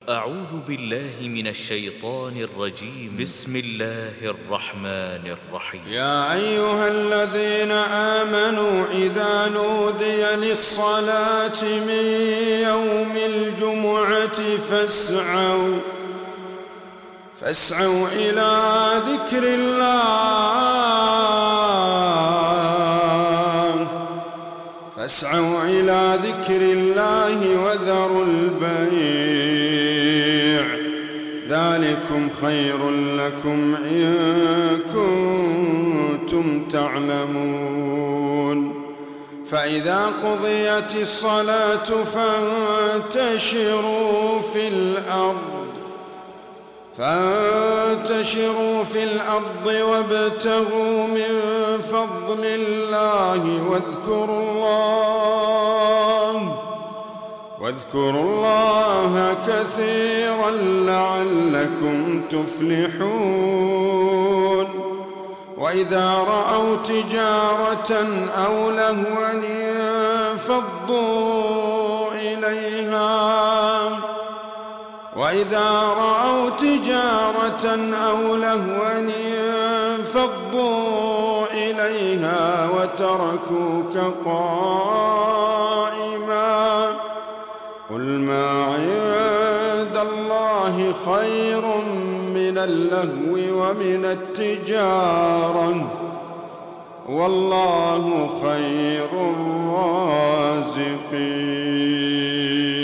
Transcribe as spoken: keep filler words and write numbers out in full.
أعوذ بالله من الشيطان الرجيم. بسم الله الرحمن الرحيم. يا أيها الذين آمنوا إذا نودي للصلاة من يوم الجمعة فاسعوا فاسعوا إلى ذكر الله فاسعوا إلى ذكر الله وذروا البيع ذلكم خير لكم إن كنتم تعلمون. فإذا قضيت الصلاة فانتشروا في الأرض فانتشروا في الأرض وابتغوا من فضل الله واذكروا الله واذكروا الله كثيرا لعلكم تفلحون. وإذا رأوا تجارة أو لهوا انفضوا إليها وإذا رأوا تجارة أو لهوا انفضوا إليها وتركوك قائما قل ما عند الله خير من اللهو ومن التجارة والله خير الرازقين.